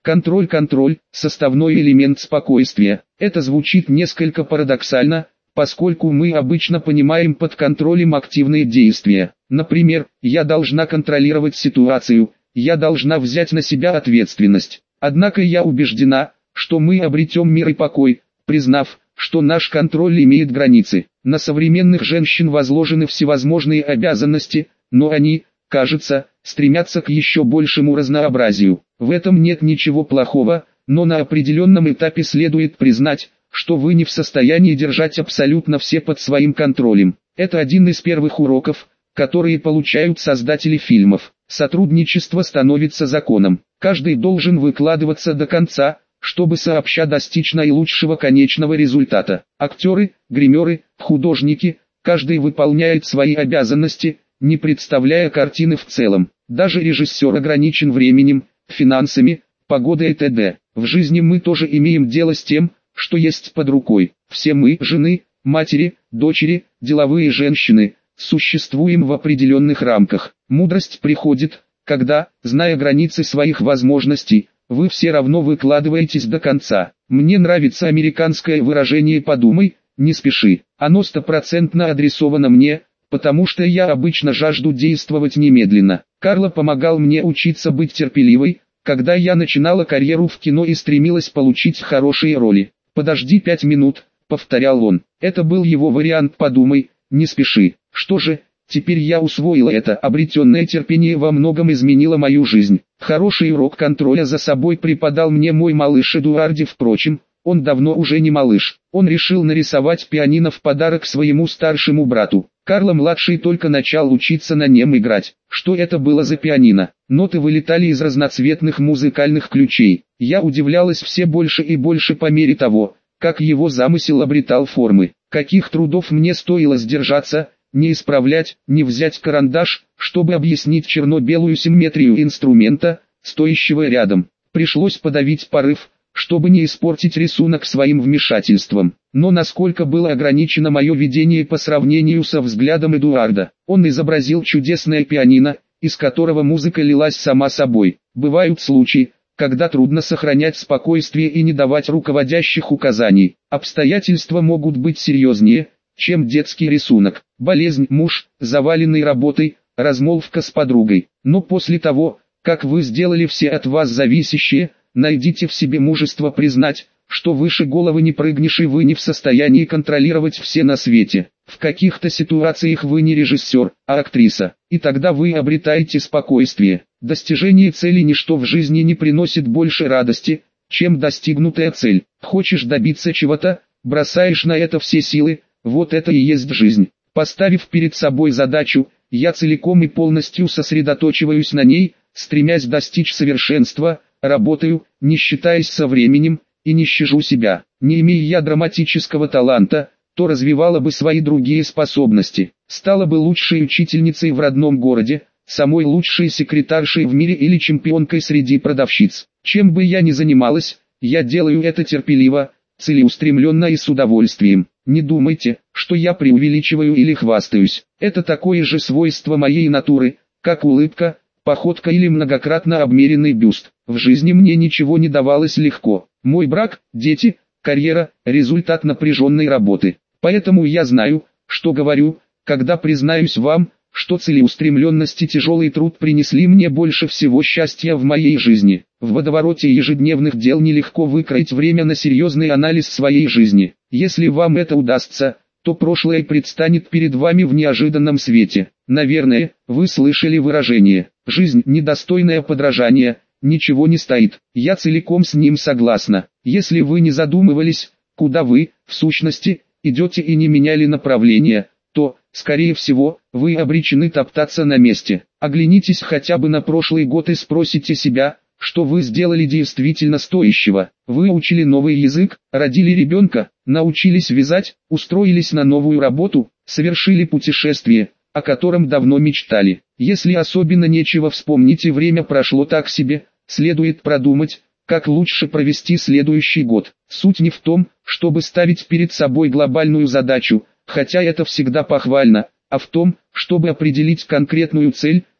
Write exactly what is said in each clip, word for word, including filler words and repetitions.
Контроль-контроль – составной элемент спокойствия. Это звучит несколько парадоксально, поскольку мы обычно понимаем под контролем активные действия. Например, я должна контролировать ситуацию, я должна взять на себя ответственность. Однако я убеждена, что мы обретем мир и покой, признав, что наш контроль имеет границы. На современных женщин возложены всевозможные обязанности, но они, кажется, стремятся к еще большему разнообразию. В этом нет ничего плохого, но на определенном этапе следует признать, что вы не в состоянии держать абсолютно все под своим контролем. Это один из первых уроков, которые получают создатели фильмов. Сотрудничество становится законом. Каждый должен выкладываться до конца, чтобы сообща достичь наилучшего конечного результата. Актеры, гримеры, художники, каждый выполняет свои обязанности, не представляя картины в целом. Даже режиссер ограничен временем, финансами, погодой и т.д. В жизни мы тоже имеем дело с тем, что есть под рукой. Все мы, жены, матери, дочери, деловые женщины, существуем в определенных рамках. Мудрость приходит, когда, зная границы своих возможностей, вы все равно выкладываетесь до конца. Мне нравится американское выражение «подумай, не спеши». Оно стопроцентно адресовано мне, потому что я обычно жажду действовать немедленно. Карло помогал мне учиться быть терпеливой, когда я начинала карьеру в кино и стремилась получить хорошие роли. «Подожди пять минут», — повторял он. Это был его вариант «подумай, не спеши». Что же, теперь я усвоила это. Обретенное терпение во многом изменило мою жизнь. Хороший урок контроля за собой преподал мне мой малыш Эдуарди. Впрочем, он давно уже не малыш. Он решил нарисовать пианино в подарок своему старшему брату. Карло-младший только начал учиться на нем играть. Что это было за пианино? Ноты вылетали из разноцветных музыкальных ключей. Я удивлялась все больше и больше по мере того, как его замысел обретал формы. Каких трудов мне стоило сдержаться, не исправлять, не взять карандаш, чтобы объяснить черно-белую симметрию инструмента, стоящего рядом. Пришлось подавить порыв, чтобы не испортить рисунок своим вмешательством. Но насколько было ограничено мое видение по сравнению со взглядом Эдуарда. Он изобразил чудесное пианино, из которого музыка лилась сама собой. Бывают случаи, когда трудно сохранять спокойствие и не давать руководящих указаний. Обстоятельства могут быть серьезнее, чем детский рисунок. Болезнь, муж, заваленный работой, размолвка с подругой. Но после того, как вы сделали все от вас зависящее, найдите в себе мужество признать, что выше головы не прыгнешь и вы не в состоянии контролировать все на свете. В каких-то ситуациях вы не режиссер, а актриса. И тогда вы обретаете спокойствие. Достижение цели ничто в жизни не приносит больше радости, чем достигнутая цель. Хочешь добиться чего-то, бросаешь на это все силы, вот это и есть жизнь. Поставив перед собой задачу, я целиком и полностью сосредоточиваюсь на ней, стремясь достичь совершенства, работаю, не считаясь со временем, и не щажу себя. Не имея я драматического таланта, то развивала бы свои другие способности, стала бы лучшей учительницей в родном городе, самой лучшей секретаршей в мире или чемпионкой среди продавщиц. Чем бы я ни занималась, я делаю это терпеливо, целеустремленно и с удовольствием. Не думайте, что я преувеличиваю или хвастаюсь. Это такое же свойство моей натуры, как улыбка, походка или многократно обмеренный бюст. В жизни мне ничего не давалось легко. Мой брак, дети, карьера – результат напряженной работы. Поэтому я знаю, что говорю, когда признаюсь вам, что целеустремленность и тяжелый труд принесли мне больше всего счастья в моей жизни. В водовороте ежедневных дел нелегко выкроить время на серьезный анализ своей жизни. Если вам это удастся, то прошлое предстанет перед вами в неожиданном свете. Наверное, вы слышали выражение «жизнь, недостойная подражания, ничего не стоит». Я целиком с ним согласна. Если вы не задумывались, куда вы, в сущности, идете и не меняли направление, то, скорее всего, вы обречены топтаться на месте. Оглянитесь хотя бы на прошлый год и спросите себя, что вы сделали действительно стоящего. Вы учили новый язык, родили ребенка, научились вязать, устроились на новую работу, совершили путешествие, о котором давно мечтали. Если особенно нечего вспомнить и время прошло так себе, следует продумать, как лучше провести следующий год. Суть не в том, чтобы ставить перед собой глобальную задачу, хотя это всегда похвально, а в том, чтобы определить конкретную цель,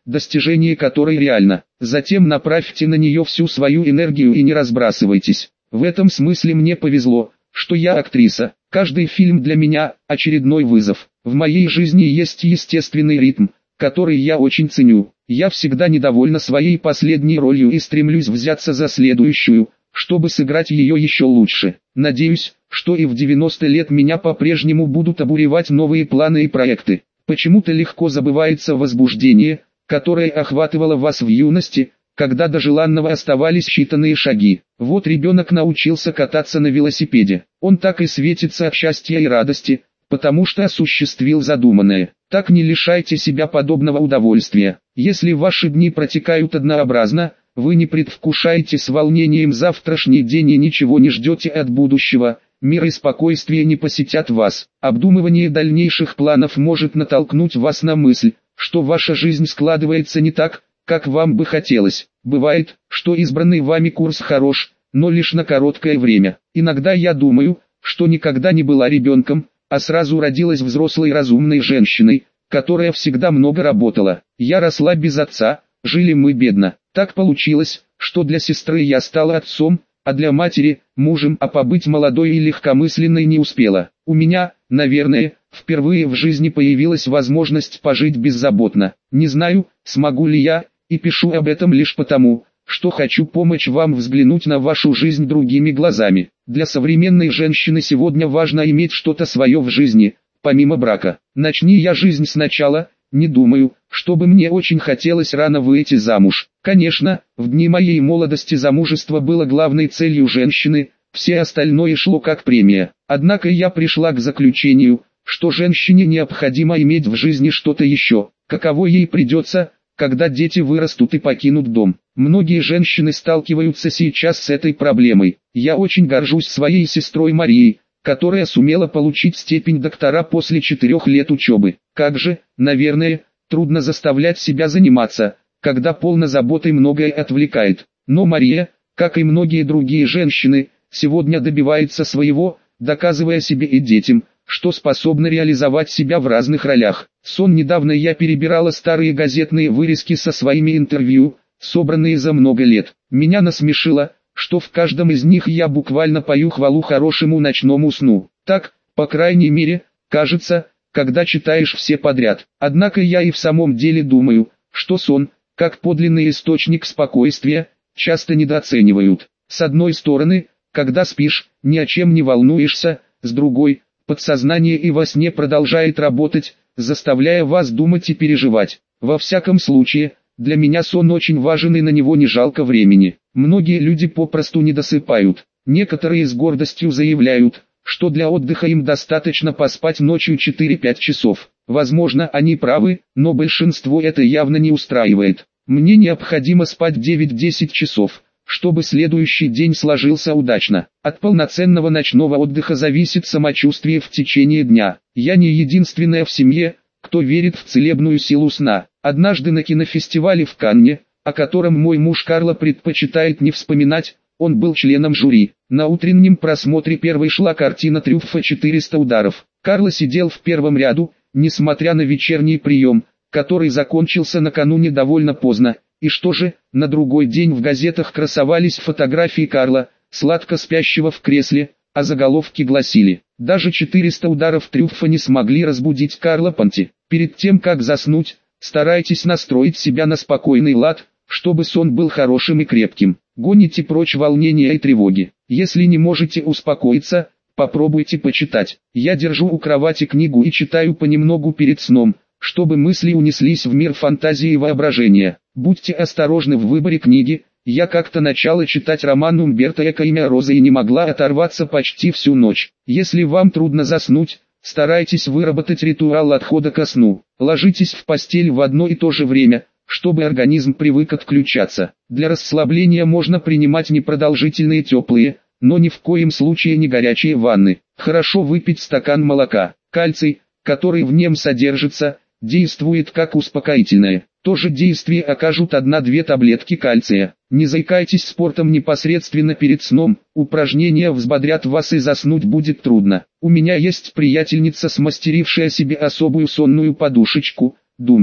достижение которой реально. Затем направьте на нее всю свою энергию и не разбрасывайтесь. В этом смысле мне повезло, что я актриса. Каждый фильм для меня – очередной вызов. В моей жизни есть естественный ритм, который я очень ценю. Я всегда недовольна своей последней ролью и стремлюсь взяться за следующую, чтобы сыграть ее еще лучше. Надеюсь, что и в девяносто лет меня по-прежнему будут обуревать новые планы и проекты. Почему-то легко забывается возбуждение, которое охватывало вас в юности, когда до желанного оставались считанные шаги. Вот ребенок научился кататься на велосипеде. Он так и светится от счастья и радости, потому что осуществил задуманное. Так не лишайте себя подобного удовольствия. Если ваши дни протекают однообразно, вы не предвкушаете с волнением завтрашний день и ничего не ждете от будущего, мир и спокойствие не посетят вас. Обдумывание дальнейших планов может натолкнуть вас на мысль, что ваша жизнь складывается не так, как вам бы хотелось. Бывает, что избранный вами курс хорош, но лишь на короткое время. Иногда я думаю, что никогда не была ребенком, а сразу родилась взрослой разумной женщиной, которая всегда много работала. Я росла без отца, жили мы бедно. Так получилось, что для сестры я стала отцом, а для матери – мужем, а побыть молодой и легкомысленной не успела. У меня, наверное, впервые в жизни появилась возможность пожить беззаботно. Не знаю, смогу ли я, и пишу об этом лишь потому, что хочу помочь вам взглянуть на вашу жизнь другими глазами. Для современной женщины сегодня важно иметь что-то свое в жизни, помимо брака. Начни я жизнь сначала, не думаю, чтобы мне очень хотелось рано выйти замуж. Конечно, в дни моей молодости замужество было главной целью женщины, все остальное шло как премия. Однако я пришла к заключению, что женщине необходимо иметь в жизни что-то еще, каково ей придется, когда дети вырастут и покинут дом. Многие женщины сталкиваются сейчас с этой проблемой. Я очень горжусь своей сестрой Марией, которая сумела получить степень доктора после четырех лет учебы. Как же, наверное, трудно заставлять себя заниматься, когда полно заботы многое отвлекает. Но Мария, как и многие другие женщины, сегодня добивается своего, доказывая себе и детям, что способна реализовать себя в разных ролях. Сон недавно я перебирала старые газетные вырезки со своими интервью, собранные за много лет. Меня насмешило, что в каждом из них я буквально пою хвалу хорошему ночному сну. Так, по крайней мере, кажется, когда читаешь все подряд. Однако я и в самом деле думаю, что сон, как подлинный источник спокойствия, часто недооценивают. С одной стороны, когда спишь, ни о чем не волнуешься, с другой, подсознание и во сне продолжает работать, заставляя вас думать и переживать. Во всяком случае, для меня сон очень важен и на него не жалко времени. Многие люди попросту не досыпают. Некоторые с гордостью заявляют, что для отдыха им достаточно поспать ночью четыре-пять часов. Возможно, они правы, но большинство это явно не устраивает. Мне необходимо спать девять-десять часов, чтобы следующий день сложился удачно. От полноценного ночного отдыха зависит самочувствие в течение дня. Я не единственная в семье, кто верит в целебную силу сна. Однажды на кинофестивале в Канне, о котором мой муж Карло предпочитает не вспоминать, он был членом жюри. На утреннем просмотре первой шла картина Трюффа «четыреста ударов». Карло сидел в первом ряду, несмотря на вечерний прием, который закончился накануне довольно поздно. И что же, на другой день в газетах красовались фотографии Карла, сладко спящего в кресле, а заголовки гласили: «Даже четыреста ударов Трюффа не смогли разбудить Карло Понти». Перед тем как заснуть, старайтесь настроить себя на спокойный лад, чтобы сон был хорошим и крепким. Гоните прочь волнения и тревоги. Если не можете успокоиться, попробуйте почитать. Я держу у кровати книгу и читаю понемногу перед сном, чтобы мысли унеслись в мир фантазии и воображения. Будьте осторожны в выборе книги. Я как-то начала читать роман Умберто Эко «Имя Розы» и не могла оторваться почти всю ночь. Если вам трудно заснуть, старайтесь выработать ритуал отхода ко сну. Ложитесь в постель в одно и то же время, чтобы организм привык отключаться. Для расслабления можно принимать непродолжительные теплые, но ни в коем случае не горячие ванны. Хорошо выпить стакан молока. Кальций, который в нем содержится, действует как успокоительное. То же действие окажут одна-две таблетки кальция. Не заикайтесь спортом непосредственно перед сном, упражнения взбодрят вас и заснуть будет трудно. У меня есть приятельница, смастерившая себе особую сонную подушечку, думку.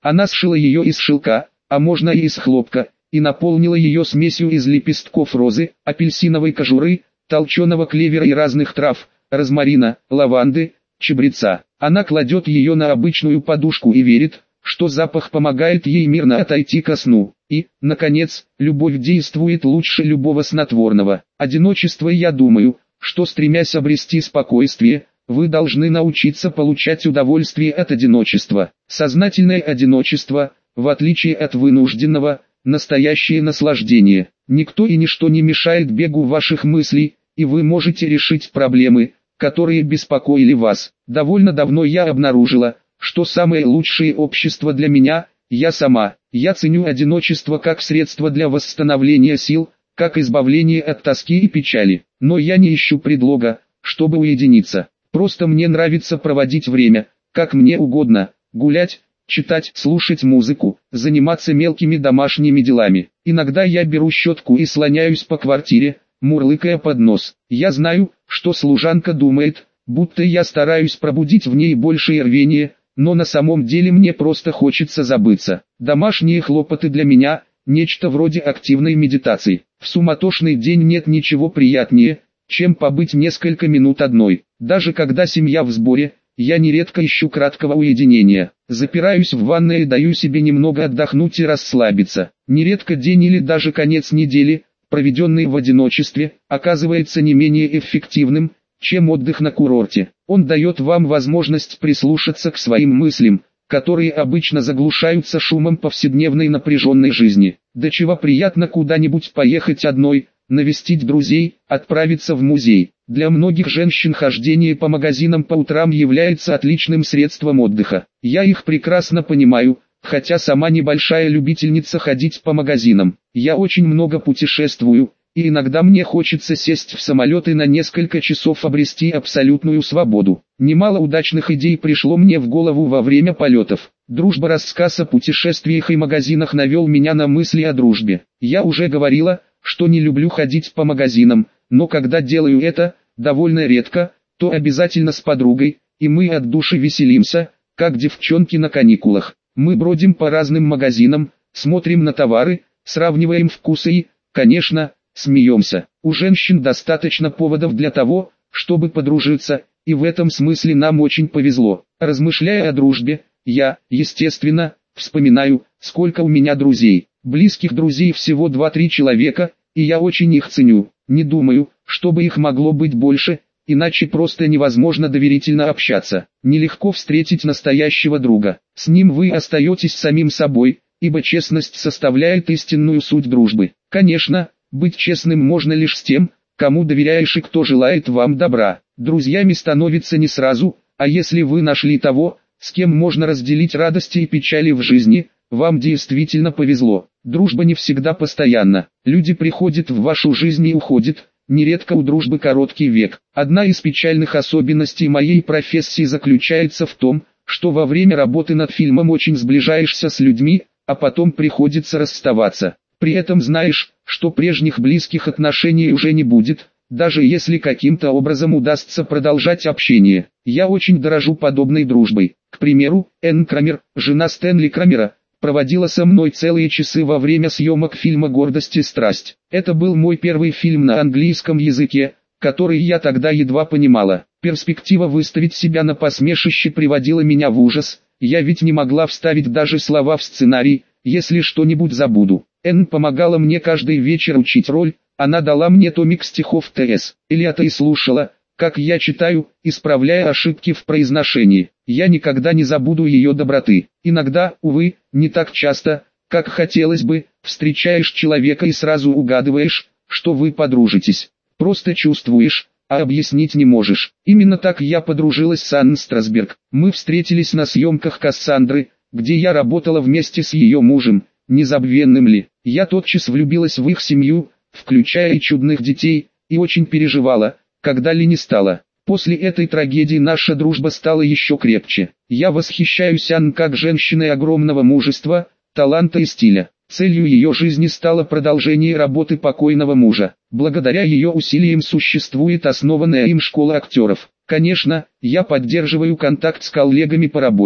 Она сшила ее из шелка, а можно и из хлопка, и наполнила ее смесью из лепестков розы, апельсиновой кожуры, толченого клевера и разных трав, розмарина, лаванды, чабреца. Она кладет ее на обычную подушку и верит, что запах помогает ей мирно отойти ко сну. И, наконец, любовь действует лучше любого снотворного. Одиночество, я думаю, что стремясь обрести спокойствие, вы должны научиться получать удовольствие от одиночества. Сознательное одиночество, в отличие от вынужденного, настоящее наслаждение. Никто и ничто не мешает бегу ваших мыслей, и вы можете решить проблемы, которые беспокоили вас. Довольно давно я обнаружила, что самое лучшее общество для меня – я сама. Я ценю одиночество как средство для восстановления сил, как избавление от тоски и печали. Но я не ищу предлога, чтобы уединиться. Просто мне нравится проводить время, как мне угодно, гулять, читать, слушать музыку, заниматься мелкими домашними делами. Иногда я беру щетку и слоняюсь по квартире, мурлыкая под нос. Я знаю, что служанка думает, будто я стараюсь пробудить в ней большее рвение, но на самом деле мне просто хочется забыться. Домашние хлопоты для меня – нечто вроде активной медитации. В суматошный день нет ничего приятнее, чем побыть несколько минут одной. Даже когда семья в сборе, я нередко ищу краткого уединения. Запираюсь в ванной и даю себе немного отдохнуть и расслабиться. Нередко день или даже конец недели, проведенный в одиночестве, оказывается не менее эффективным, чем отдых на курорте. Он дает вам возможность прислушаться к своим мыслям, которые обычно заглушаются шумом повседневной напряженной жизни. До чего приятно куда-нибудь поехать одной, навестить друзей, отправиться в музей. Для многих женщин хождение по магазинам по утрам является отличным средством отдыха. Я их прекрасно понимаю, хотя сама небольшая любительница ходить по магазинам. Я очень много путешествую, и иногда мне хочется сесть в самолет и на несколько часов обрести абсолютную свободу. Немало удачных идей пришло мне в голову во время полетов. Дружба рассказ о путешествиях и магазинах навел меня на мысли о дружбе. Я уже говорила, что не люблю ходить по магазинам, но когда делаю это, довольно редко, то обязательно с подругой, и мы от души веселимся, как девчонки на каникулах. Мы бродим по разным магазинам, смотрим на товары, сравниваем вкусы и, конечно, смеемся. У женщин достаточно поводов для того, чтобы подружиться, и в этом смысле нам очень повезло. Размышляя о дружбе, я, естественно, вспоминаю, сколько у меня друзей. Близких друзей всего два-три человека, и я очень их ценю. Не думаю, чтобы их могло быть больше, иначе просто невозможно доверительно общаться. Нелегко встретить настоящего друга. С ним вы остаетесь самим собой, ибо честность составляет истинную суть дружбы. Конечно, быть честным можно лишь с тем, кому доверяешь и кто желает вам добра. Друзьями становится не сразу, а если вы нашли того, с кем можно разделить радости и печали в жизни, вам действительно повезло. Дружба не всегда постоянна. Люди приходят в вашу жизнь и уходят, нередко у дружбы короткий век. Одна из печальных особенностей моей профессии заключается в том, что во время работы над фильмом очень сближаешься с людьми, а потом приходится расставаться. При этом знаешь, что прежних близких отношений уже не будет, даже если каким-то образом удастся продолжать общение. Я очень дорожу подобной дружбой. К примеру, Энн Крамер, жена Стэнли Крамера, проводила со мной целые часы во время съемок фильма «Гордость и страсть». Это был мой первый фильм на английском языке, который я тогда едва понимала. Перспектива выставить себя на посмешище приводила меня в ужас, я ведь не могла вставить даже слова в сценарий, если что-нибудь забуду. Энн помогала мне каждый вечер учить роль, она дала мне томик стихов Т С Элиота и слушала, как я читаю, исправляя ошибки в произношении. Я никогда не забуду ее доброты. Иногда, увы, не так часто, как хотелось бы, встречаешь человека и сразу угадываешь, что вы подружитесь. Просто чувствуешь, а объяснить не можешь. Именно так я подружилась с Анн Страсберг. Мы встретились на съемках «Кассандры», где я работала вместе с ее мужем, незабвенным Ли. Я тотчас влюбилась в их семью, включая и чудных детей, и очень переживала, когда Ли не стало. После этой трагедии наша дружба стала еще крепче. Я восхищаюсь Анн как женщиной огромного мужества, таланта и стиля. Целью ее жизни стало продолжение работы покойного мужа. Благодаря ее усилиям существует основанная им школа актеров. Конечно, я поддерживаю контакт с коллегами по работе.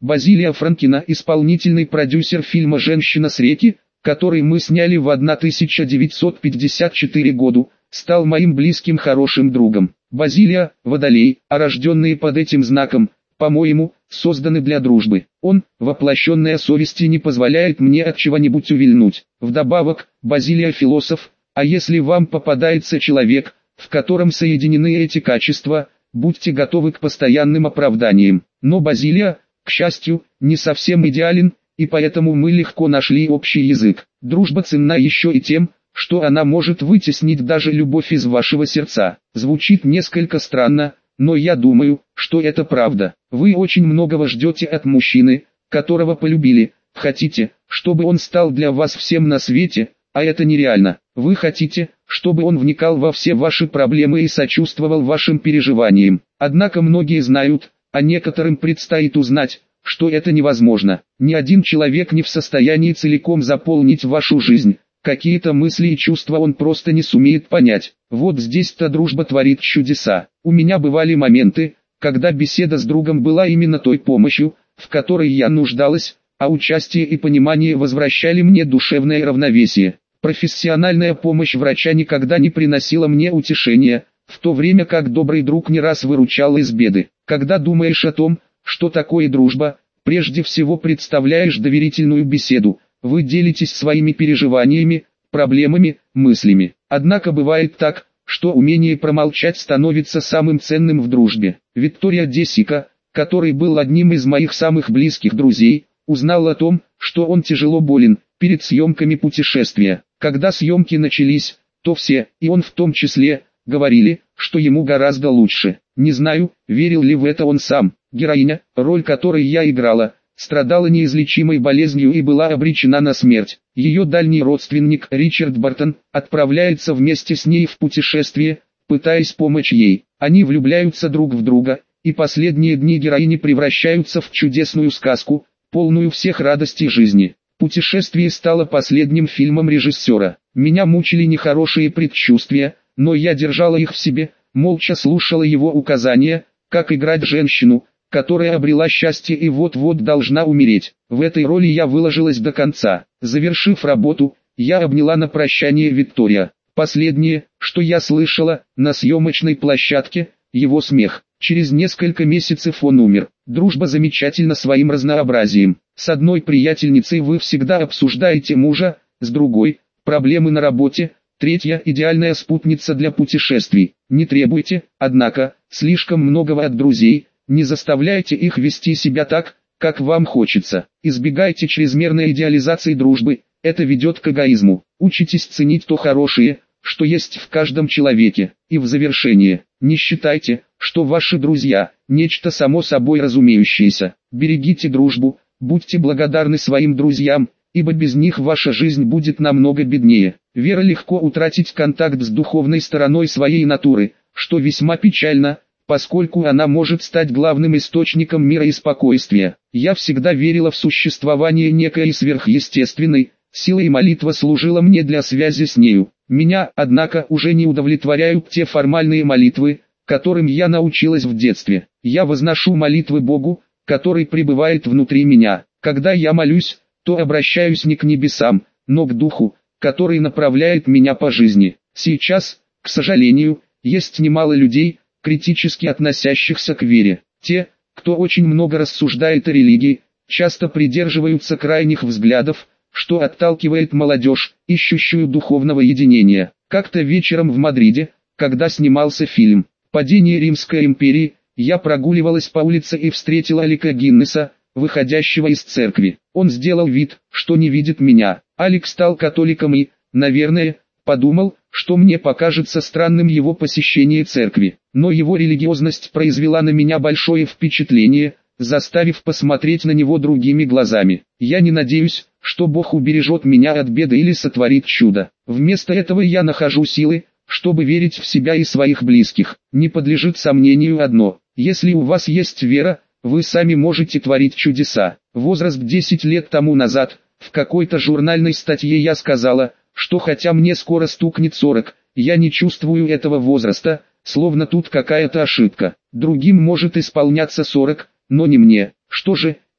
Базилия Франкина, исполнительный продюсер фильма «Женщина с реки», который мы сняли в тысяча девятьсот пятьдесят четвёртом году, стал моим близким хорошим другом. Базилия, Водолей, а рожденные под этим знаком, по-моему, созданы для дружбы. Он, воплощенная совести, не позволяет мне от чего-нибудь увильнуть. Вдобавок, Базилия философ, а если вам попадается человек, в котором соединены эти качества, будьте готовы к постоянным оправданиям. Но Базилия, к счастью, не совсем идеален, и поэтому мы легко нашли общий язык. Дружба ценна еще и тем, что она может вытеснить даже любовь из вашего сердца. Звучит несколько странно, но я думаю, что это правда. Вы очень многого ждете от мужчины, которого полюбили, хотите, чтобы он стал для вас всем на свете, а это нереально. Вы хотите, чтобы он вникал во все ваши проблемы и сочувствовал вашим переживаниям. Однако многие знают, а некоторым предстоит узнать, что это невозможно. Ни один человек не в состоянии целиком заполнить вашу жизнь. Какие-то мысли и чувства он просто не сумеет понять. Вот здесь-то дружба творит чудеса. У меня бывали моменты, когда беседа с другом была именно той помощью, в которой я нуждалась, а участие и понимание возвращали мне душевное равновесие. Профессиональная помощь врача никогда не приносила мне утешения, в то время как добрый друг не раз выручал из беды. Когда думаешь о том, что такое дружба, прежде всего представляешь доверительную беседу. Вы делитесь своими переживаниями, проблемами, мыслями. Однако бывает так, что умение промолчать становится самым ценным в дружбе. Виктория де Сика, который был одним из моих самых близких друзей, узнал о том, что он тяжело болен, перед съемками путешествия. Когда съемки начались, то все, и он в том числе, говорили, что ему гораздо лучше. Не знаю, верил ли в это он сам. Героиня, роль которой я играла, страдала неизлечимой болезнью и была обречена на смерть. Ее дальний родственник, Ричард Бартон, отправляется вместе с ней в путешествие, пытаясь помочь ей. Они влюбляются друг в друга, и последние дни героини превращаются в чудесную сказку, полную всех радостей жизни. «Путешествие» стало последним фильмом режиссера. Меня мучили нехорошие предчувствия, но я держала их в себе, молча слушала его указания, как играть женщину, которая обрела счастье и вот-вот должна умереть. В этой роли я выложилась до конца. Завершив работу, я обняла на прощание Виктория. Последнее, что я слышала, на съемочной площадке, его смех. Через несколько месяцев он умер. Дружба замечательна своим разнообразием. С одной приятельницей вы всегда обсуждаете мужа, с другой – проблемы на работе, третья – идеальная спутница для путешествий. Не требуйте, однако, слишком многого от друзей, не заставляйте их вести себя так, как вам хочется. Избегайте чрезмерной идеализации дружбы, это ведет к эгоизму. Учитесь ценить то хорошее, что есть в каждом человеке. И в завершение, не считайте, что ваши друзья – нечто само собой разумеющееся. Берегите дружбу, будьте благодарны своим друзьям, ибо без них ваша жизнь будет намного беднее. Вера легко утратить контакт с духовной стороной своей натуры, что весьма печально, поскольку она может стать главным источником мира и спокойствия. Я всегда верила в существование некой сверхъестественной силы, и молитва служила мне для связи с нею. Меня, однако, уже не удовлетворяют те формальные молитвы, которым я научилась в детстве. Я возношу молитвы Богу, который пребывает внутри меня. Когда я молюсь, то обращаюсь не к небесам, но к Духу, который направляет меня по жизни. Сейчас, к сожалению, есть немало людей, критически относящихся к вере. Те, кто очень много рассуждает о религии, часто придерживаются крайних взглядов, что отталкивает молодежь, ищущую духовного единения. Как-то вечером в Мадриде, когда снимался фильм «Падение Римской империи», я прогуливалась по улице и встретила Алика Гиннеса, выходящего из церкви. Он сделал вид, что не видит меня. Алик стал католиком и, наверное, подумал, что мне покажется странным его посещение церкви. Но его религиозность произвела на меня большое впечатление, заставив посмотреть на него другими глазами. Я не надеюсь, что Бог убережет меня от беды или сотворит чудо. Вместо этого я нахожу силы, чтобы верить в себя и своих близких. Не подлежит сомнению одно: если у вас есть вера, вы сами можете творить чудеса. Возраст десять лет тому назад, в какой-то журнальной статье я сказала, что хотя мне скоро стукнет сорок, я не чувствую этого возраста, словно тут какая-то ошибка. Другим может исполняться сорок, но не мне. Что же,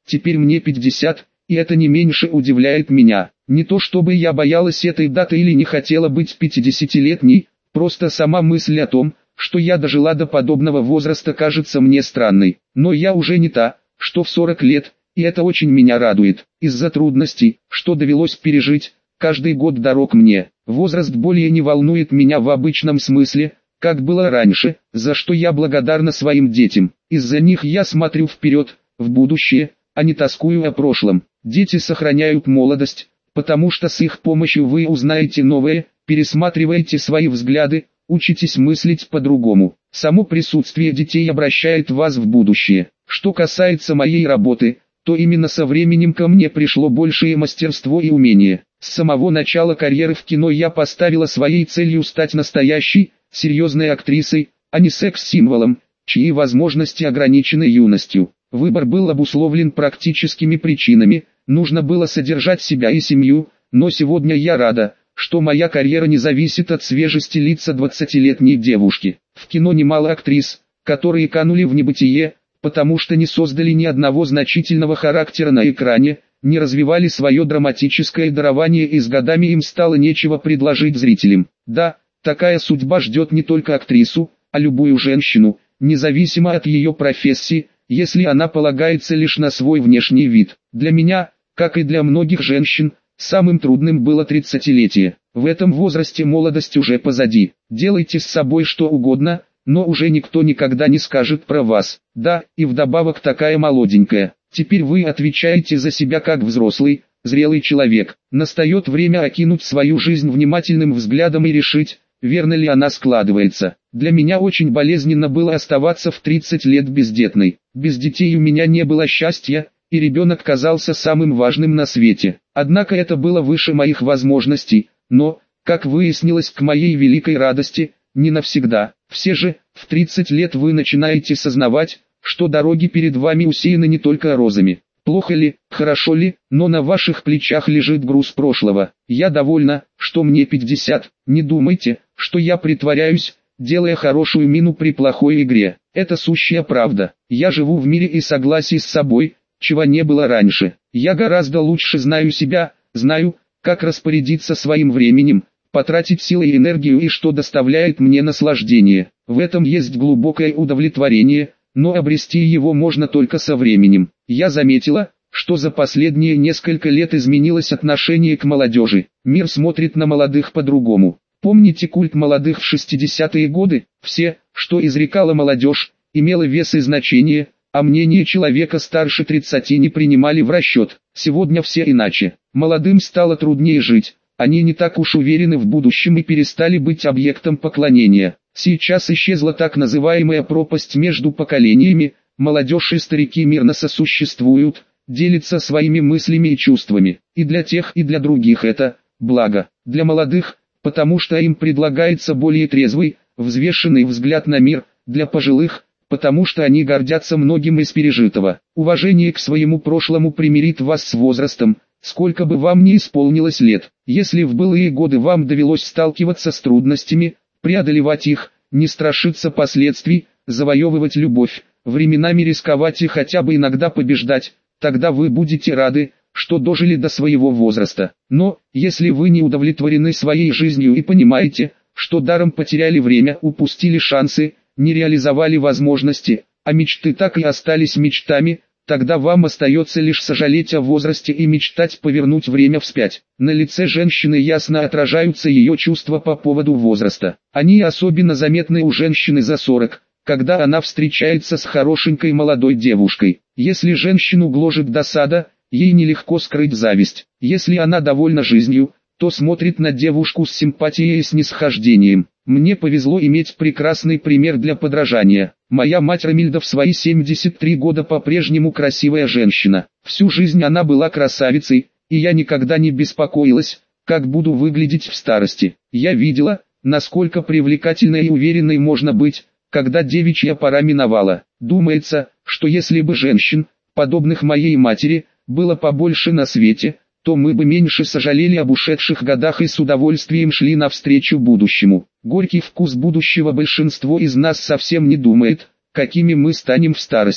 теперь мне пятьдесят, и это не меньше удивляет меня. Не то чтобы я боялась этой даты или не хотела быть пятидесятилетней, просто сама мысль о том, что я дожила до подобного возраста, кажется мне странной. Но я уже не та, что в сорок лет, и это очень меня радует. Из-за трудностей, что довелось пережить, каждый год дорог мне. Возраст более не волнует меня в обычном смысле, как было раньше, за что я благодарна своим детям. Из-за них я смотрю вперед, в будущее, а не тоскую о прошлом. Дети сохраняют молодость, потому что с их помощью вы узнаете новое, пересматриваете свои взгляды, учитесь мыслить по-другому. Само присутствие детей обращает вас в будущее. Что касается моей работы, то именно со временем ко мне пришло большее мастерство и умение. С самого начала карьеры в кино я поставила своей целью стать настоящей, серьезной актрисой, а не секс-символом, чьи возможности ограничены юностью. Выбор был обусловлен практическими причинами, нужно было содержать себя и семью, но сегодня я рада, что моя карьера не зависит от свежести лица двадцатилетней девушки. В кино немало актрис, которые канули в небытие, потому что не создали ни одного значительного характера на экране, не развивали свое драматическое дарование и с годами им стало нечего предложить зрителям. Да, такая судьба ждет не только актрису, а любую женщину, независимо от ее профессии, если она полагается лишь на свой внешний вид. Для меня, как и для многих женщин, самым трудным было тридцатилетие. В этом возрасте молодость уже позади. Делайте с собой что угодно, но уже никто никогда не скажет про вас. Да, и вдобавок такая молоденькая. Теперь вы отвечаете за себя как взрослый, зрелый человек. Настает время окинуть свою жизнь внимательным взглядом и решить, верно ли она складывается. Для меня очень болезненно было оставаться в тридцать лет бездетной. Без детей у меня не было счастья, и ребенок казался самым важным на свете. Однако это было выше моих возможностей, но, как выяснилось к моей великой радости, не навсегда. Все же, в тридцать лет вы начинаете сознавать, что дороги перед вами усеяны не только розами. Плохо ли, хорошо ли, но на ваших плечах лежит груз прошлого. Я довольна, что мне пятьдесят. Не думайте, что я притворяюсь, делая хорошую мину при плохой игре. Это сущая правда. Я живу в мире и согласии с собой, чего не было раньше. Я гораздо лучше знаю себя, знаю, как распорядиться своим временем, потратить силы и энергию и что доставляет мне наслаждение. В этом есть глубокое удовлетворение, но обрести его можно только со временем. Я заметила, что за последние несколько лет изменилось отношение к молодежи. Мир смотрит на молодых по-другому. Помните культ молодых в шестидесятые годы? Все, что изрекала молодежь, имело вес и значение, а мнение человека старше тридцати не принимали в расчет. Сегодня все иначе. Молодым стало труднее жить. Они не так уж уверены в будущем и перестали быть объектом поклонения. Сейчас исчезла так называемая пропасть между поколениями, молодежь и старики мирно сосуществуют, делятся своими мыслями и чувствами. И для тех, и для других это благо. Для молодых, потому что им предлагается более трезвый, взвешенный взгляд на мир, для пожилых, потому что они гордятся многим из пережитого. Уважение к своему прошлому примирит вас с возрастом, сколько бы вам ни исполнилось лет. Если в былые годы вам довелось сталкиваться с трудностями, преодолевать их, не страшиться последствий, завоевывать любовь, временами рисковать и хотя бы иногда побеждать, тогда вы будете рады, что дожили до своего возраста. Но, если вы не удовлетворены своей жизнью и понимаете, что даром потеряли время, упустили шансы, не реализовали возможности, а мечты так и остались мечтами, тогда вам остается лишь сожалеть о возрасте и мечтать повернуть время вспять. На лице женщины ясно отражаются ее чувства по поводу возраста. Они особенно заметны у женщины за сорок, когда она встречается с хорошенькой молодой девушкой. Если женщину гложет досада, ей нелегко скрыть зависть. Если она довольна жизнью, то смотрит на девушку с симпатией и снисхождением. Мне повезло иметь прекрасный пример для подражания. Моя мать Рамильда в свои семьдесят три года по-прежнему красивая женщина. Всю жизнь она была красавицей, и я никогда не беспокоилась, как буду выглядеть в старости. Я видела, насколько привлекательной и уверенной можно быть, когда девичья пора миновала. Думается, что если бы женщин, подобных моей матери, было побольше на свете, то мы бы меньше сожалели об ушедших годах и с удовольствием шли навстречу будущему. Горький вкус будущего большинство из нас совсем не думает, какими мы станем в старости.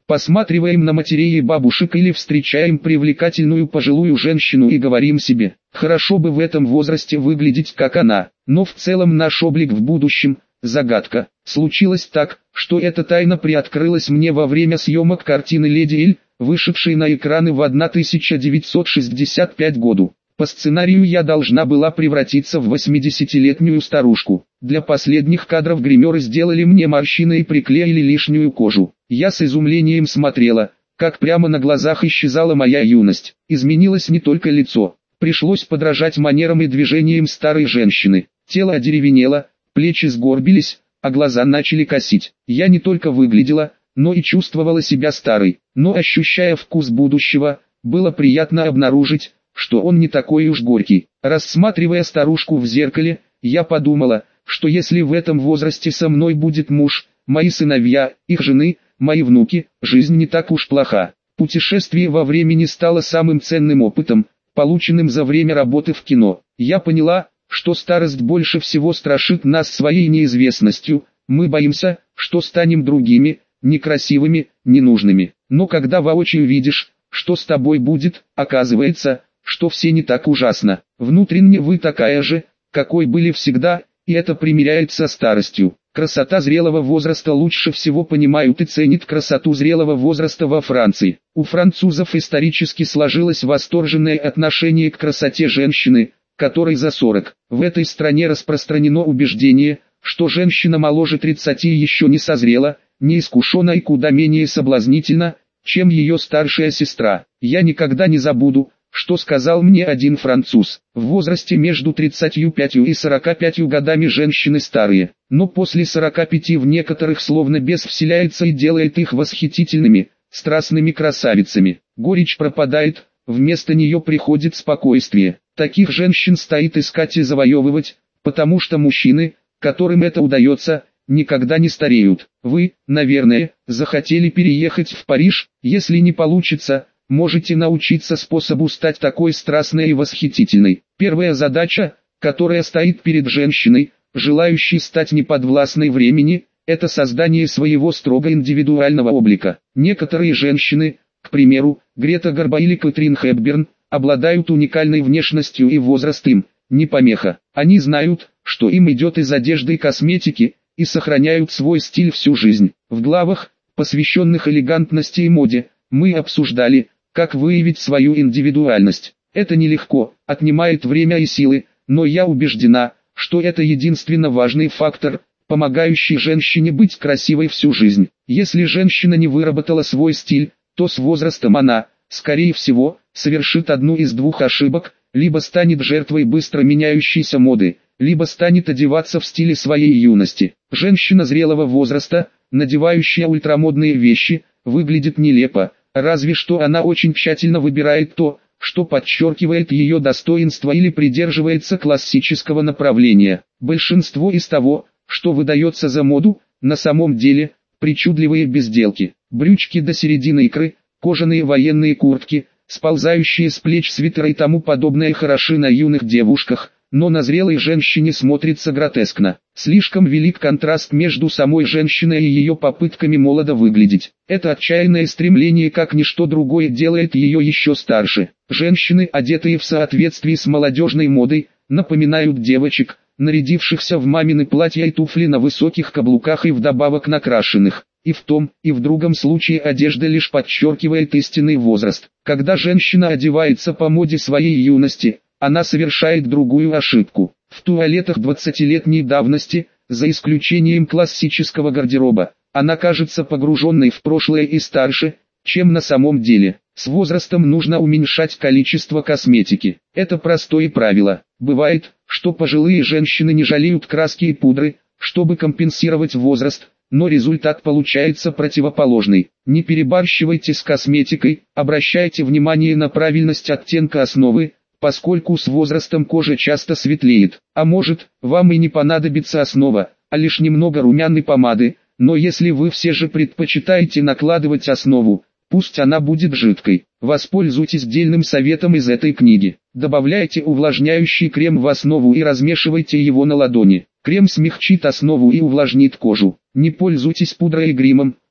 Посматриваем на матерей и бабушек или встречаем привлекательную пожилую женщину и говорим себе, хорошо бы в этом возрасте выглядеть как она, но в целом наш облик в будущем – загадка. Случилось так, что эта тайна приоткрылась мне во время съемок картины «Леди Эль», вышедшей на экраны в тысяча девятьсот шестьдесят пятом году. По сценарию я должна была превратиться в восьмидесятилетнюю старушку. Для последних кадров гримеры сделали мне морщины и приклеили лишнюю кожу. Я с изумлением смотрела, как прямо на глазах исчезала моя юность. Изменилось не только лицо. Пришлось подражать манерам и движениям старой женщины. Тело одеревенело, плечи сгорбились, а глаза начали косить. Я не только выглядела, но и чувствовала себя старой. Но ощущая вкус будущего, было приятно обнаружить, что он не такой уж горький. Рассматривая старушку в зеркале, я подумала, что если в этом возрасте со мной будет муж, мои сыновья, их жены, мои внуки, жизнь не так уж плоха. Путешествие во времени стало самым ценным опытом, полученным за время работы в кино. Я поняла, что старость больше всего страшит нас своей неизвестностью, мы боимся, что станем другими, некрасивыми, ненужными. Но когда воочию видишь, что с тобой будет, оказывается, что все не так ужасно. Внутренне вы такая же, какой были всегда, и это примиряет со старостью. Красота зрелого возраста лучше всего понимают и ценят красоту зрелого возраста во Франции. У французов исторически сложилось восторженное отношение к красоте женщины, которой за сорок. В этой стране распространено убеждение, что женщина моложе тридцати еще не созрела, неискушена и куда менее соблазнительна, чем ее старшая сестра. Я никогда не забуду, что сказал мне один француз. В возрасте между тридцатью пятью и сорока пятью годами женщины старые, но после сорока пяти в некоторых словно бес вселяется и делает их восхитительными, страстными красавицами. Горечь пропадает, вместо нее приходит спокойствие. Таких женщин стоит искать и завоевывать, потому что мужчины, которым это удается, никогда не стареют. Вы, наверное, захотели переехать в Париж, если не получится, можете научиться способу стать такой страстной и восхитительной. Первая задача, которая стоит перед женщиной, желающей стать неподвластной времени, это создание своего строго индивидуального облика. Некоторые женщины, к примеру, Грета Гарбо или Кэтрин Хепберн, обладают уникальной внешностью и возраст им не помеха. Они знают, что им идет из одежды и косметики, и сохраняют свой стиль всю жизнь. В главах, посвященных элегантности и моде, мы обсуждали, как выявить свою индивидуальность. Это нелегко, отнимает время и силы, но я убеждена, что это единственно важный фактор, помогающий женщине быть красивой всю жизнь. Если женщина не выработала свой стиль, то с возрастом она, скорее всего, совершит одну из двух ошибок, либо станет жертвой быстро меняющейся моды, либо станет одеваться в стиле своей юности. Женщина зрелого возраста, надевающая ультрамодные вещи, выглядит нелепо, разве что она очень тщательно выбирает то, что подчеркивает ее достоинство или придерживается классического направления. Большинство из того, что выдается за моду, на самом деле, причудливые безделки. Брючки до середины икры, кожаные военные куртки, сползающие с плеч свитера и тому подобное хороши на юных девушках, но на зрелой женщине смотрится гротескно. Слишком велик контраст между самой женщиной и ее попытками молодо выглядеть. Это отчаянное стремление как ничто другое делает ее еще старше. Женщины, одетые в соответствии с молодежной модой, напоминают девочек, нарядившихся в мамины платья и туфли на высоких каблуках и вдобавок накрашенных. И в том, и в другом случае одежда лишь подчеркивает истинный возраст. Когда женщина одевается по моде своей юности, она совершает другую ошибку. В туалетах двадцатилетней давности, за исключением классического гардероба, она кажется погруженной в прошлое и старше, чем на самом деле. С возрастом нужно уменьшать количество косметики. Это простое правило. Бывает, что пожилые женщины не жалеют краски и пудры, чтобы компенсировать возраст, но результат получается противоположный. Не перебарщивайте с косметикой, обращайте внимание на правильность оттенка основы, поскольку с возрастом кожа часто светлеет. А может, вам и не понадобится основа, а лишь немного румяной помады, но если вы все же предпочитаете накладывать основу, пусть она будет жидкой. Воспользуйтесь дельным советом из этой книги. Добавляйте увлажняющий крем в основу и размешивайте его на ладони. Крем смягчит основу и увлажнит кожу. Не пользуйтесь пудрой и гримом,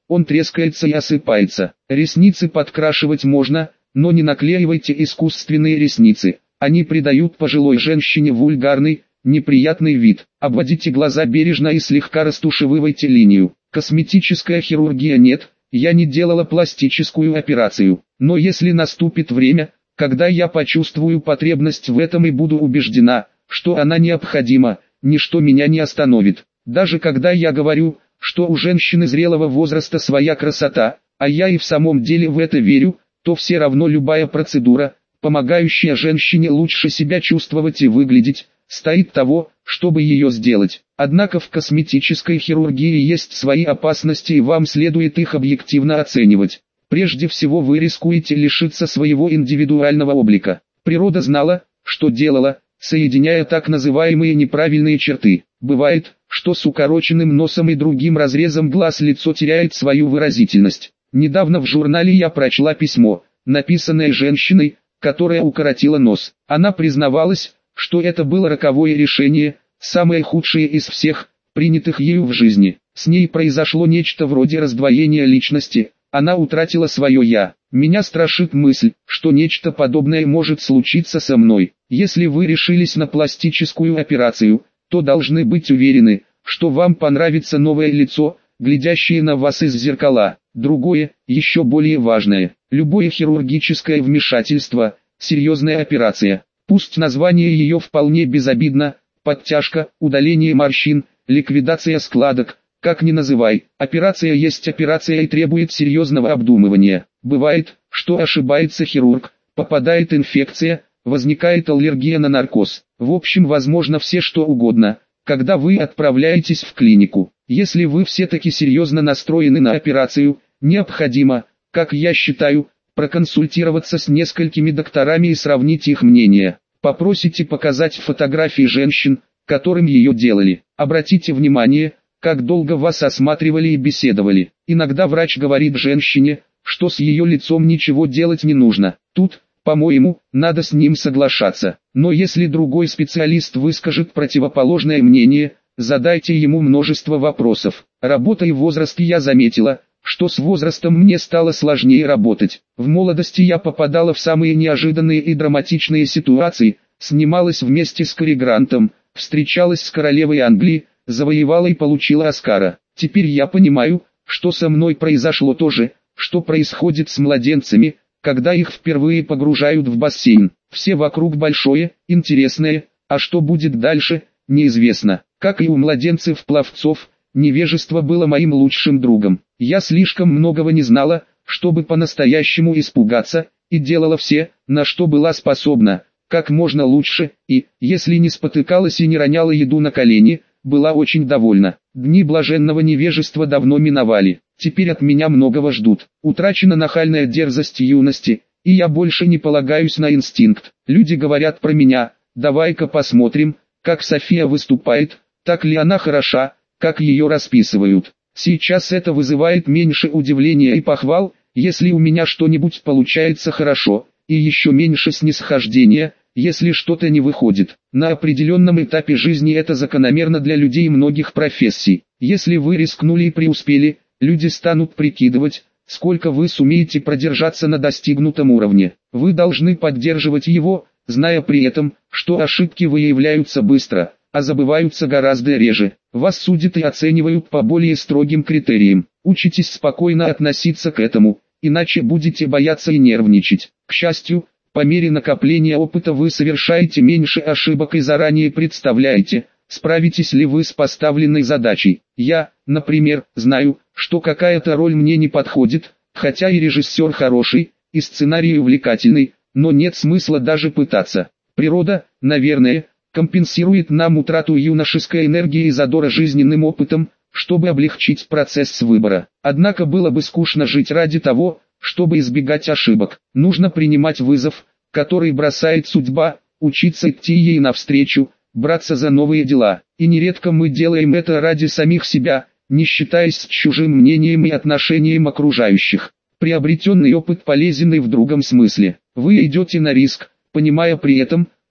он трескается и осыпается. Ресницы подкрашивать можно, но не наклеивайте искусственные ресницы. Они придают пожилой женщине вульгарный, неприятный вид. Обводите глаза бережно и слегка растушевывайте линию. Косметическая хирургия нет, я не делала пластическую операцию. Но если наступит время, когда я почувствую потребность в этом и буду убеждена, что она необходима, ничто меня не остановит. Даже когда я говорю, что у женщины зрелого возраста своя красота, а я и в самом деле в это верю, то все равно любая процедура, помогающая женщине лучше себя чувствовать и выглядеть, стоит того, чтобы ее сделать. Однако в косметической хирургии есть свои опасности и вам следует их объективно оценивать. Прежде всего вы рискуете лишиться своего индивидуального облика. Природа знала, что делала, соединяя так называемые неправильные черты. Бывает, что с укороченным носом и другим разрезом глаз лицо теряет свою выразительность. Недавно в журнале я прочла письмо, написанное женщиной, которая укоротила нос. Она признавалась, что это было роковое решение, самое худшее из всех, принятых ею в жизни. С ней произошло нечто вроде раздвоения личности, она утратила свое «я». Меня страшит мысль, что нечто подобное может случиться со мной. Если вы решились на пластическую операцию, то должны быть уверены, что вам понравится новое лицо, глядящее на вас из зеркала. Другое, еще более важное, любое хирургическое вмешательство, серьезная операция. Пусть название ее вполне безобидно, подтяжка, удаление морщин, ликвидация складок, как ни называй, операция есть операция и требует серьезного обдумывания. Бывает, что ошибается хирург, попадает инфекция, возникает аллергия на наркоз. В общем, возможно все что угодно, когда вы отправляетесь в клинику. Если вы все-таки серьезно настроены на операцию, необходимо, как я считаю, проконсультироваться с несколькими докторами и сравнить их мнение. Попросите показать фотографии женщин, которым ее делали. Обратите внимание, как долго вас осматривали и беседовали. Иногда врач говорит женщине, что с ее лицом ничего делать не нужно. Тут, по-моему, надо с ним соглашаться. Но если другой специалист выскажет противоположное мнение, задайте ему множество вопросов. Работа и возраст. Я заметила, что с возрастом мне стало сложнее работать. В молодости я попадала в самые неожиданные и драматичные ситуации, снималась вместе с Кэрри Грантом, встречалась с королевой Англии, завоевала и получила Оскара. Теперь я понимаю, что со мной произошло то же, что происходит с младенцами, когда их впервые погружают в бассейн. Все вокруг большое, интересное, а что будет дальше, неизвестно. Как и у младенцев-пловцов, невежество было моим лучшим другом. Я слишком многого не знала, чтобы по-настоящему испугаться, и делала все, на что была способна, как можно лучше, и, если не спотыкалась и не роняла еду на колени, была очень довольна. Дни блаженного невежества давно миновали, теперь от меня многого ждут. Утрачена нахальная дерзость юности, и я больше не полагаюсь на инстинкт. Люди говорят про меня, давай-ка посмотрим, как София выступает, так ли она хороша, как ее расписывают. Сейчас это вызывает меньше удивления и похвал, если у меня что-нибудь получается хорошо, и еще меньше снисхождения, если что-то не выходит. На определенном этапе жизни это закономерно для людей многих профессий. Если вы рискнули и преуспели, люди станут прикидывать, сколько вы сумеете продержаться на достигнутом уровне. Вы должны поддерживать его, зная при этом, что ошибки выявляются быстро, а забываются гораздо реже. Вас судят и оценивают по более строгим критериям. Учитесь спокойно относиться к этому, иначе будете бояться и нервничать. К счастью, по мере накопления опыта вы совершаете меньше ошибок и заранее представляете, справитесь ли вы с поставленной задачей. Я, например, знаю, что какая-то роль мне не подходит, хотя и режиссер хороший, и сценарий увлекательный, но нет смысла даже пытаться. Природа, наверное, компенсирует нам утрату юношеской энергии и задора жизненным опытом, чтобы облегчить процесс выбора. Однако было бы скучно жить ради того, чтобы избегать ошибок. Нужно принимать вызов, который бросает судьба, учиться идти ей навстречу, браться за новые дела. И нередко мы делаем это ради самих себя, не считаясь с чужим мнением и отношением окружающих. Приобретенный опыт полезен и в другом смысле. Вы идете на риск, понимая при этом,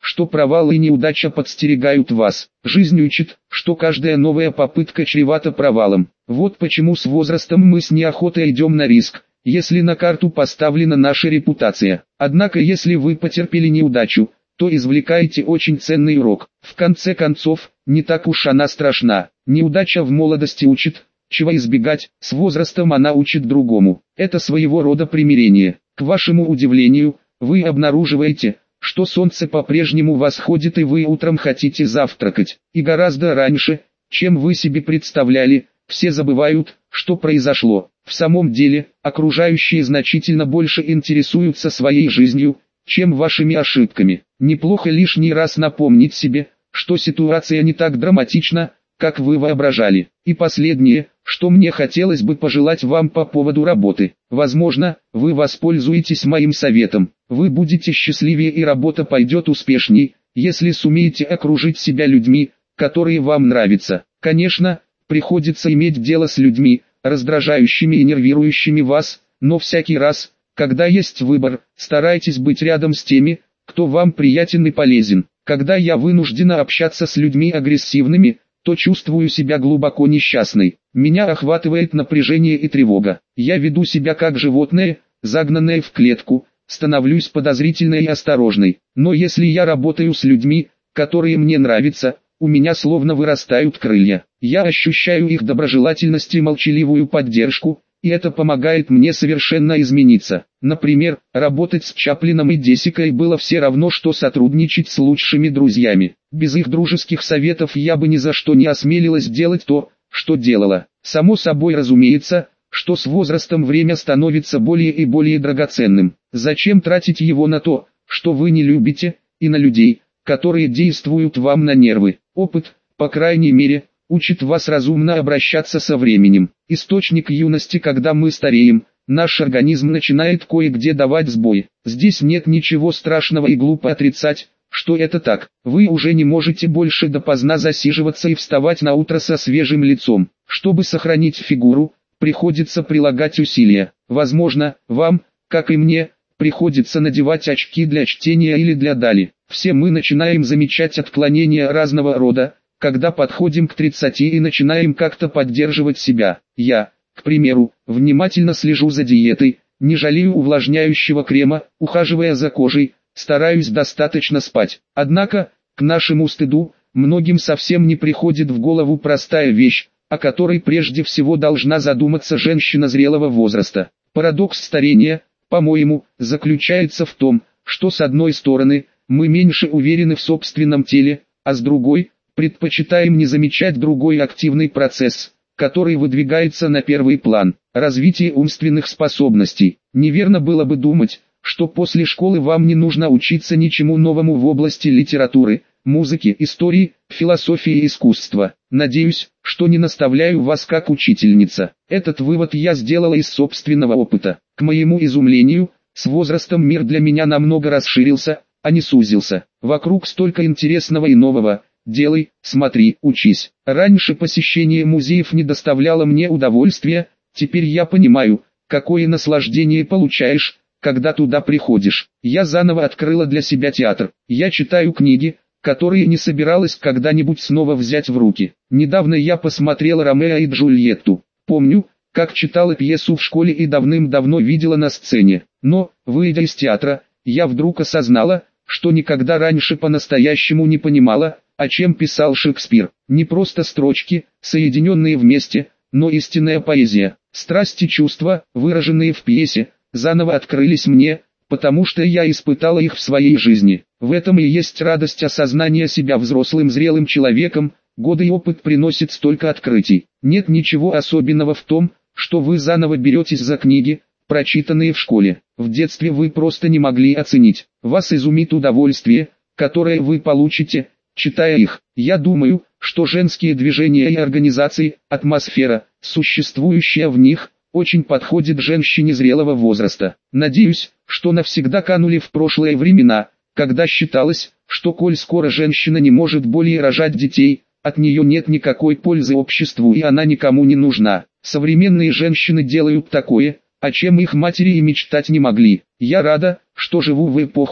что провал и неудача подстерегают вас. Жизнь учит, что каждая новая попытка чревата провалом. Вот почему с возрастом мы с неохотой идем на риск, если на карту поставлена наша репутация. Однако если вы потерпели неудачу, то извлекаете очень ценный урок. В конце концов, не так уж она страшна. Неудача в молодости учит, чего избегать, с возрастом она учит другому. Это своего рода примирение. К вашему удивлению, вы обнаруживаете, что солнце по-прежнему восходит и вы утром хотите завтракать. И гораздо раньше, чем вы себе представляли, все забывают, что произошло. В самом деле, окружающие значительно больше интересуются своей жизнью, чем вашими ошибками. Неплохо лишний раз напомнить себе, что ситуация не так драматична, как вы воображали. И последнее, что мне хотелось бы пожелать вам по поводу работы. Возможно, вы воспользуетесь моим советом. Вы будете счастливее и работа пойдет успешней, если сумеете окружить себя людьми, которые вам нравятся. Конечно, приходится иметь дело с людьми, раздражающими и нервирующими вас, но всякий раз, когда есть выбор, старайтесь быть рядом с теми, кто вам приятен и полезен. Когда я вынуждена общаться с людьми агрессивными, то чувствую себя глубоко несчастной. Меня охватывает напряжение и тревога. Я веду себя как животное, загнанное в клетку, становлюсь подозрительной и осторожной. Но если я работаю с людьми, которые мне нравятся, у меня словно вырастают крылья. Я ощущаю их доброжелательность и молчаливую поддержку, и это помогает мне совершенно измениться. Например, работать с Чаплином и Джессикой было все равно, что сотрудничать с лучшими друзьями. Без их дружеских советов я бы ни за что не осмелилась делать то, что делала. Само собой разумеется, что с возрастом время становится более и более драгоценным. Зачем тратить его на то, что вы не любите, и на людей, которые действуют вам на нервы? Опыт, по крайней мере, учит вас разумно обращаться со временем. Источник юности: когда мы стареем, наш организм начинает кое-где давать сбой. Здесь нет ничего страшного и глупо отрицать, что это так. Вы уже не можете больше допоздна засиживаться и вставать на утро со свежим лицом. Чтобы сохранить фигуру, приходится прилагать усилия. Возможно, вам, как и мне, приходится надевать очки для чтения или для дали. Все мы начинаем замечать отклонения разного рода, когда подходим к тридцати и начинаем как-то поддерживать себя. Я, к примеру, внимательно слежу за диетой, не жалею увлажняющего крема, ухаживая за кожей, стараюсь достаточно спать. Однако, к нашему стыду, многим совсем не приходит в голову простая вещь, о которой прежде всего должна задуматься женщина зрелого возраста. Парадокс старения, по-моему, заключается в том, что с одной стороны, мы меньше уверены в собственном теле, а с другой, предпочитаем не замечать другой активный процесс, который выдвигается на первый план – развитие умственных способностей. Неверно было бы думать, что после школы вам не нужно учиться ничему новому в области литературы, музыки, истории, философии и искусства. Надеюсь, что не наставляю вас как учительница. Этот вывод я сделала из собственного опыта. К моему изумлению, с возрастом мир для меня намного расширился, а не сузился. Вокруг столько интересного и нового. Делай, смотри, учись. Раньше посещение музеев не доставляло мне удовольствия, теперь я понимаю, какое наслаждение получаешь, когда туда приходишь. Я заново открыла для себя театр. Я читаю книги, которые не собиралась когда-нибудь снова взять в руки. Недавно я посмотрела «Ромео и Джульетту». Помню, как читала пьесу в школе и давным-давно видела на сцене. Но, выйдя из театра, я вдруг осознала, что никогда раньше по-настоящему не понимала, о чем писал Шекспир. Не просто строчки, соединенные вместе, но истинная поэзия. Страсти и чувства, выраженные в пьесе, заново открылись мне, потому что я испытала их в своей жизни. В этом и есть радость осознания себя взрослым зрелым человеком. Годы и опыт приносят столько открытий. Нет ничего особенного в том, что вы заново беретесь за книги, прочитанные в школе. В детстве вы просто не могли оценить. Вас изумит удовольствие, которое вы получите, читая их. Я думаю, что женские движения и организации, атмосфера, существующая в них, очень подходит женщине зрелого возраста. Надеюсь, что навсегда канули в прошлые времена, когда считалось, что коль скоро женщина не может более рожать детей, от нее нет никакой пользы обществу и она никому не нужна. Современные женщины делают такое, о чем их матери и мечтать не могли. Я рада, что живу в эпоху,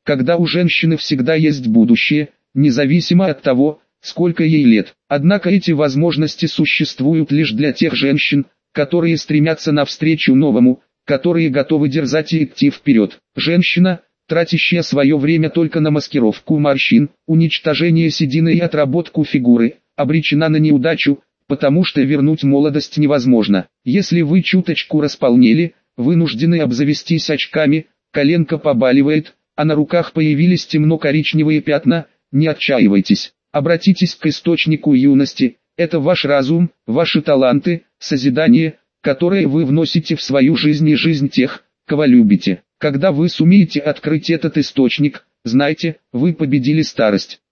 когда у женщины всегда есть будущее, независимо от того, сколько ей лет. Однако эти возможности существуют лишь для тех женщин, которые стремятся навстречу новому, которые готовы дерзать и идти вперед. Женщина, тратящая свое время только на маскировку морщин, уничтожение седины и отработку фигуры, обречена на неудачу, потому что вернуть молодость невозможно. Если вы чуточку располнели, вынуждены обзавестись очками, коленка побаливает, а на руках появились темно-коричневые пятна, не отчаивайтесь. Обратитесь к источнику юности, это ваш разум, ваши таланты, созидание, которое вы вносите в свою жизнь и жизнь тех, кого любите. Когда вы сумеете открыть этот источник, знайте, вы победили старость.